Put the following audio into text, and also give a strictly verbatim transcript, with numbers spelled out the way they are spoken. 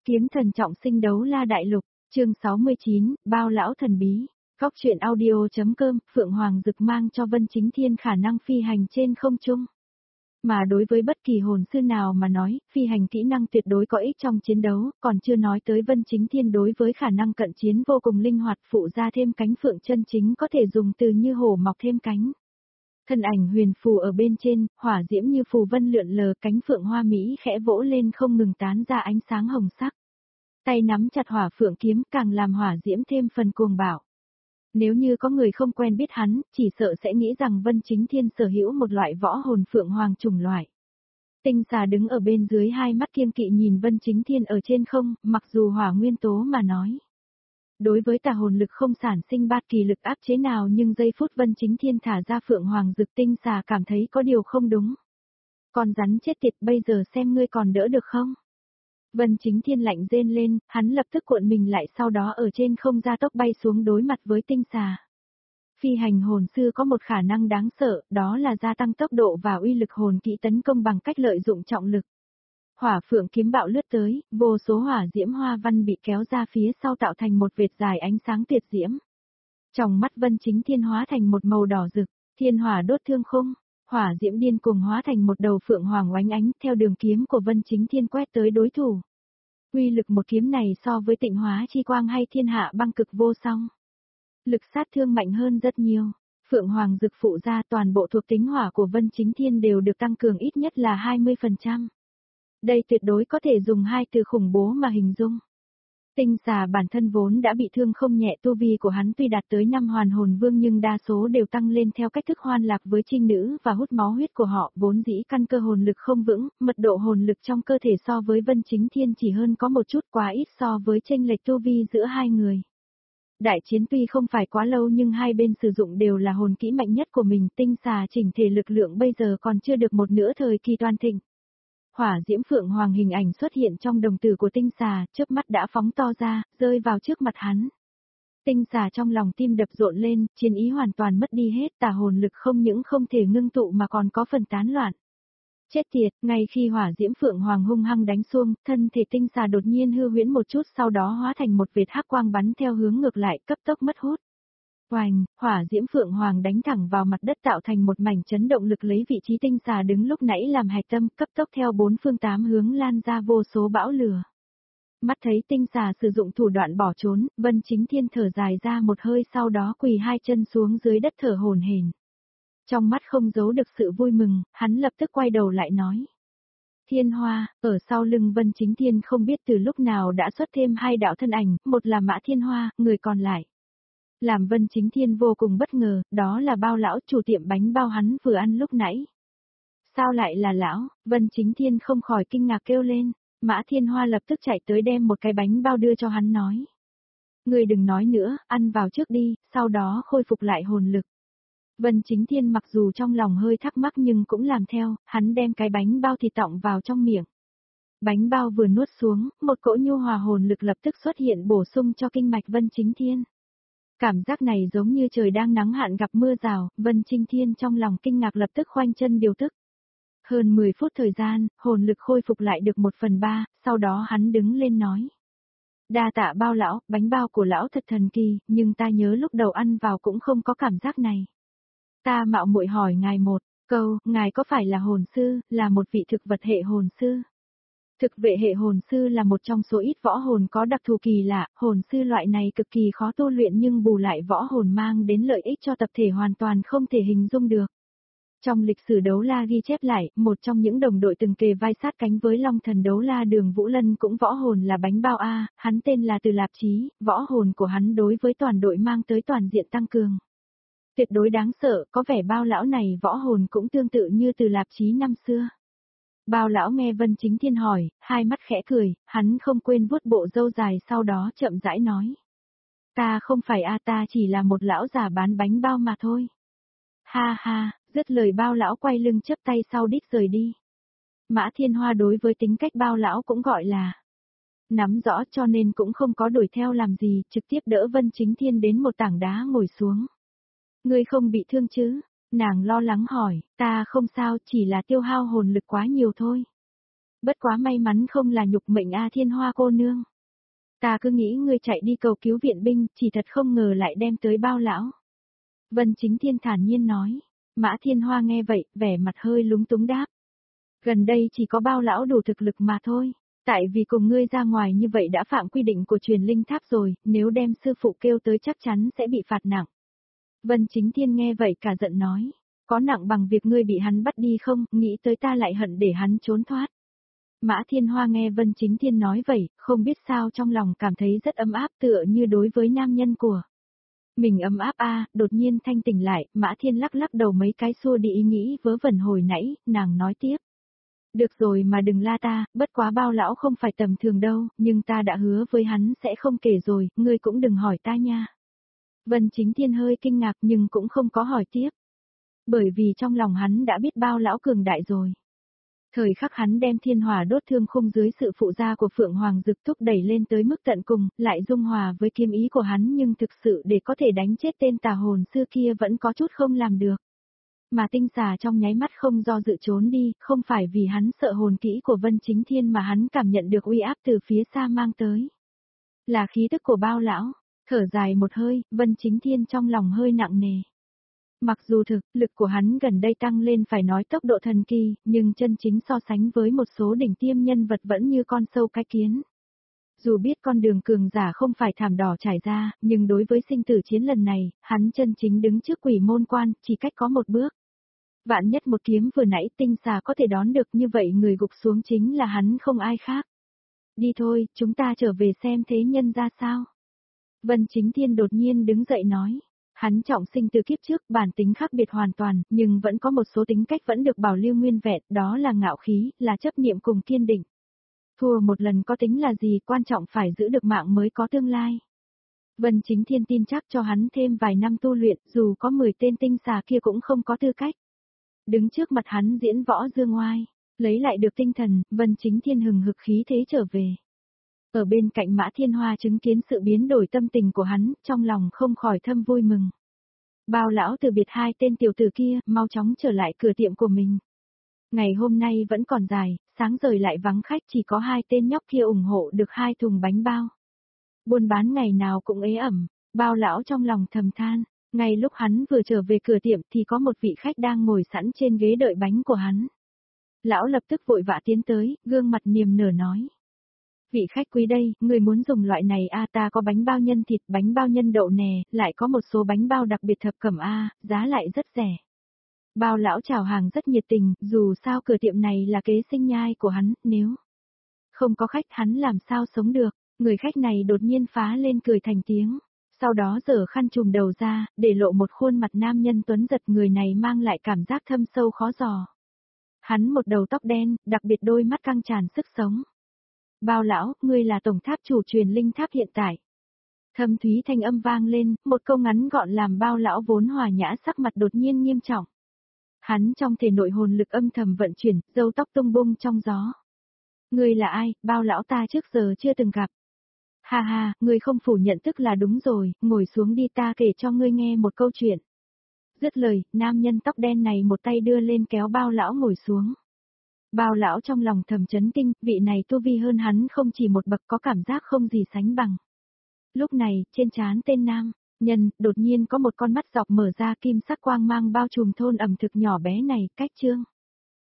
Kiếm thần trọng sinh đấu la đại lục, chương sáu mươi chín, bao lão thần bí. Góc truyện audio.com, Phượng Hoàng Dực mang cho Vân Chính Thiên khả năng phi hành trên không trung. Mà đối với bất kỳ hồn sư nào mà nói, phi hành kỹ năng tuyệt đối có ích trong chiến đấu, còn chưa nói tới Vân Chính Thiên đối với khả năng cận chiến vô cùng linh hoạt, phụ ra thêm cánh phượng chân chính có thể dùng từ như hổ mọc thêm cánh. Thân ảnh huyền phù ở bên trên, hỏa diễm như phù vân lượn lờ, cánh phượng hoa mỹ khẽ vỗ lên không ngừng tán ra ánh sáng hồng sắc. Tay nắm chặt hỏa phượng kiếm càng làm hỏa diễm thêm phần cuồng bạo. Nếu như có người không quen biết hắn, chỉ sợ sẽ nghĩ rằng Vân Chính Thiên sở hữu một loại võ hồn phượng hoàng chủng loại. Tinh xà đứng ở bên dưới, hai mắt kiêng kỵ nhìn Vân Chính Thiên ở trên không, mặc dù hỏa nguyên tố mà nói. Đối với tà hồn lực không sản sinh bát kỳ lực áp chế nào, nhưng giây phút Vân Chính Thiên thả ra phượng hoàng dực, tinh xà cảm thấy có điều không đúng. Con rắn chết tiệt, bây giờ xem ngươi còn đỡ được không? Vân Chính Thiên lạnh rên lên, hắn lập tức cuộn mình lại, sau đó ở trên không gia tốc bay xuống đối mặt với tinh xà. Phi hành hồn sư có một khả năng đáng sợ, đó là gia tăng tốc độ và uy lực hồn kỹ tấn công bằng cách lợi dụng trọng lực. Hỏa phượng kiếm bạo lướt tới, vô số hỏa diễm hoa văn bị kéo ra phía sau tạo thành một vệt dài ánh sáng tuyệt diễm. Trong mắt Vân Chính Thiên hóa thành một màu đỏ rực, thiên hỏa đốt thương khung, hỏa diễm điên cuồng hóa thành một đầu phượng hoàng oánh ánh theo đường kiếm của Vân Chính Thiên quét tới đối thủ. Uy lực một kiếm này so với tịnh hóa chi quang hay thiên hạ băng cực vô song. Lực sát thương mạnh hơn rất nhiều. Phượng hoàng dực phụ ra, toàn bộ thuộc tính hỏa của Vân Chính Thiên đều được tăng cường ít nhất là hai mươi phần trăm. Đây tuyệt đối có thể dùng hai từ khủng bố mà hình dung. Tinh xà bản thân vốn đã bị thương không nhẹ, tu vi của hắn tuy đạt tới năm hoàn hồn vương nhưng đa số đều tăng lên theo cách thức hoan lạc với trinh nữ và hút máu huyết của họ, vốn dĩ căn cơ hồn lực không vững, mật độ hồn lực trong cơ thể so với Vân Chính Thiên chỉ hơn có một chút, quá ít so với chênh lệch tu vi giữa hai người. Đại chiến tuy không phải quá lâu nhưng hai bên sử dụng đều là hồn kỹ mạnh nhất của mình, tinh xà chỉnh thể lực lượng bây giờ còn chưa được một nửa thời kỳ toàn thịnh. Hỏa diễm phượng hoàng hình ảnh xuất hiện trong đồng tử của tinh xà, chớp mắt đã phóng to ra, rơi vào trước mặt hắn. Tinh xà trong lòng tim đập rộn lên, chiến ý hoàn toàn mất đi hết, tà hồn lực không những không thể ngưng tụ mà còn có phần tán loạn. Chết tiệt, ngay khi hỏa diễm phượng hoàng hung hăng đánh xuông, thân thể tinh xà đột nhiên hư huyễn một chút, sau đó hóa thành một vệt hắc quang bắn theo hướng ngược lại, cấp tốc mất hút. Oành, hỏa diễm phượng hoàng đánh thẳng vào mặt đất tạo thành một mảnh chấn động lực, lấy vị trí tinh xà đứng lúc nãy làm hạch tâm, cấp tốc theo bốn phương tám hướng lan ra vô số bão lửa. Mắt thấy tinh xà sử dụng thủ đoạn bỏ trốn, Vân Chính Thiên thở dài ra một hơi, sau đó quỳ hai chân xuống dưới đất thở hổn hển. Trong mắt không giấu được sự vui mừng, hắn lập tức quay đầu lại nói. Thiên Hoa, ở sau lưng Vân Chính Thiên không biết từ lúc nào đã xuất thêm hai đạo thân ảnh, một là Mã Thiên Hoa, người còn lại. Làm Vân Chính Thiên vô cùng bất ngờ, đó là bao lão, chủ tiệm bánh bao hắn vừa ăn lúc nãy. Sao lại là lão? Vân Chính Thiên không khỏi kinh ngạc kêu lên. Mã Thiên Hoa lập tức chạy tới đem một cái bánh bao đưa cho hắn nói. Người đừng nói nữa, ăn vào trước đi, sau đó khôi phục lại hồn lực. Vân Chính Thiên mặc dù trong lòng hơi thắc mắc nhưng cũng làm theo, hắn đem cái bánh bao thịt tọng vào trong miệng. Bánh bao vừa nuốt xuống, một cỗ nhu hòa hồn lực lập tức xuất hiện bổ sung cho kinh mạch Vân Chính Thiên. Cảm giác này giống như trời đang nắng hạn gặp mưa rào, Vân Chính Thiên trong lòng kinh ngạc lập tức khoanh chân điều tức. Hơn mười phút thời gian, hồn lực khôi phục lại được một phần ba, sau đó hắn đứng lên nói. Đa tạ bao lão, bánh bao của lão thật thần kỳ, nhưng ta nhớ lúc đầu ăn vào cũng không có cảm giác này. Ta mạo muội hỏi ngài một câu, ngài có phải là hồn sư, là một vị thực vật hệ hồn sư? Thực vệ hệ hồn sư là một trong số ít võ hồn có đặc thù kỳ lạ, hồn sư loại này cực kỳ khó tu luyện nhưng bù lại võ hồn mang đến lợi ích cho tập thể hoàn toàn không thể hình dung được. Trong lịch sử đấu la ghi chép lại, một trong những đồng đội từng kề vai sát cánh với Long Thần đấu la Đường Vũ Lân cũng võ hồn là bánh bao A, hắn tên là Từ Lạp Chí, võ hồn của hắn đối với toàn đội mang tới toàn diện tăng cường. Tuyệt đối đáng sợ, có vẻ bao lão này võ hồn cũng tương tự như Từ Lạp Chí năm xưa. Bao lão nghe Vân Chính Thiên hỏi, hai mắt khẽ cười, hắn không quên vuốt bộ râu dài, sau đó chậm rãi nói. Ta không phải a, ta chỉ là một lão già bán bánh bao mà thôi. Ha ha, dứt lời bao lão quay lưng chắp tay sau đít rời đi. Mã Thiên Hoa đối với tính cách bao lão cũng gọi là nắm rõ, cho nên cũng không có đuổi theo làm gì, trực tiếp đỡ Vân Chính Thiên đến một tảng đá ngồi xuống. Ngươi không bị thương chứ? Nàng lo lắng hỏi, ta không sao, chỉ là tiêu hao hồn lực quá nhiều thôi. Bất quá may mắn không là nhục mệnh A Thiên Hoa cô nương. Ta cứ nghĩ ngươi chạy đi cầu cứu viện binh, chỉ thật không ngờ lại đem tới Bao lão. Vân Chính Thiên thản nhiên nói. Mã Thiên Hoa nghe vậy, vẻ mặt hơi lúng túng đáp. Gần đây chỉ có Bao lão đủ thực lực mà thôi. Tại vì cùng ngươi ra ngoài như vậy đã phạm quy định của truyền linh tháp rồi, nếu đem sư phụ kêu tới chắc chắn sẽ bị phạt nặng. Vân Chính Thiên nghe vậy cả giận nói. Có nặng bằng việc ngươi bị hắn bắt đi không, nghĩ tới ta lại hận để hắn trốn thoát. Mã Thiên Hoa nghe Vân Chính Thiên nói vậy, không biết sao trong lòng cảm thấy rất ấm áp tựa như đối với nam nhân của. Mình ấm áp a, đột nhiên thanh tỉnh lại, Mã Thiên lắc lắc đầu mấy cái xua đi ý nghĩ vớ vẩn hồi nãy, nàng nói tiếp. Được rồi mà đừng la ta, bất quá Bao lão không phải tầm thường đâu, nhưng ta đã hứa với hắn sẽ không kể rồi, ngươi cũng đừng hỏi ta nha. Vân Chính Thiên hơi kinh ngạc nhưng cũng không có hỏi tiếp. Bởi vì trong lòng hắn đã biết Bao lão cường đại rồi. Thời khắc hắn đem thiên hỏa đốt thương khung dưới sự phụ gia của Phượng Hoàng Dực thúc đẩy lên tới mức tận cùng, lại dung hòa với kiếm ý của hắn nhưng thực sự để có thể đánh chết tên tà hồn xưa kia vẫn có chút không làm được. Mà tinh xà trong nháy mắt không do dự trốn đi, không phải vì hắn sợ hồn kỹ của Vân Chính Thiên mà hắn cảm nhận được uy áp từ phía xa mang tới. Là khí tức của Bao lão, thở dài một hơi, Vân Chính Thiên trong lòng hơi nặng nề. Mặc dù thực lực của hắn gần đây tăng lên phải nói tốc độ thần kỳ, nhưng chân chính so sánh với một số đỉnh tiêm nhân vật vẫn như con sâu cái kiến. Dù biết con đường cường giả không phải thảm đỏ trải ra, nhưng đối với sinh tử chiến lần này, hắn chân chính đứng trước quỷ môn quan, chỉ cách có một bước. Vạn nhất một kiếm vừa nãy tinh xà có thể đón được như vậy người gục xuống chính là hắn không ai khác. Đi thôi, chúng ta trở về xem thế nhân ra sao. Vân Chính Thiên đột nhiên đứng dậy nói. Hắn trọng sinh từ kiếp trước, bản tính khác biệt hoàn toàn, nhưng vẫn có một số tính cách vẫn được bảo lưu nguyên vẹn, đó là ngạo khí, là chấp niệm cùng kiên định. Thua một lần có tính là gì, quan trọng phải giữ được mạng mới có tương lai. Vân Chính Thiên tin chắc cho hắn thêm vài năm tu luyện, dù có mười tên tinh xà kia cũng không có tư cách. Đứng trước mặt hắn diễn võ dương oai, lấy lại được tinh thần, Vân Chính Thiên hừng hực khí thế trở về. Ở bên cạnh Mã Thiên Hoa chứng kiến sự biến đổi tâm tình của hắn, trong lòng không khỏi thâm vui mừng. Bao lão từ biệt hai tên tiểu tử kia, mau chóng trở lại cửa tiệm của mình. Ngày hôm nay vẫn còn dài, sáng rời lại vắng khách, chỉ có hai tên nhóc kia ủng hộ được hai thùng bánh bao. Buôn bán ngày nào cũng ế ẩm, Bao lão trong lòng thầm than, ngay lúc hắn vừa trở về cửa tiệm thì có một vị khách đang ngồi sẵn trên ghế đợi bánh của hắn. Lão lập tức vội vã tiến tới, gương mặt niềm nở nói. Vị khách quý đây, người muốn dùng loại này a à, ta có bánh bao nhân thịt, bánh bao nhân đậu nè, lại có một số bánh bao đặc biệt thập cẩm a, à, giá lại rất rẻ. Bao lão chào hàng rất nhiệt tình, dù sao cửa tiệm này là kế sinh nhai của hắn, nếu không có khách hắn làm sao sống được, người khách này đột nhiên phá lên cười thành tiếng, sau đó giở khăn trùm đầu ra, để lộ một khuôn mặt nam nhân tuấn giật, người này mang lại cảm giác thâm sâu khó dò. Hắn một đầu tóc đen, đặc biệt đôi mắt căng tràn sức sống. Bao lão, ngươi là tổng tháp chủ truyền linh tháp hiện tại. Thâm thúy thanh âm vang lên, một câu ngắn gọn làm Bao lão vốn hòa nhã sắc mặt đột nhiên nghiêm trọng. Hắn trong thể nội hồn lực âm thầm vận chuyển, râu tóc tung bung trong gió. Ngươi là ai, Bao lão ta trước giờ chưa từng gặp. Ha ha, ngươi không phủ nhận tức là đúng rồi, ngồi xuống đi ta kể cho ngươi nghe một câu chuyện. Dứt lời, nam nhân tóc đen này một tay đưa lên kéo Bao lão ngồi xuống. Bao lão trong lòng thầm chấn kinh, vị này tu vi hơn hắn không chỉ một bậc, có cảm giác không gì sánh bằng. Lúc này, trên trán tên nam nhân, đột nhiên có một con mắt dọc mở ra, kim sắc quang mang bao trùm thôn ẩm thực nhỏ bé này, cách chương.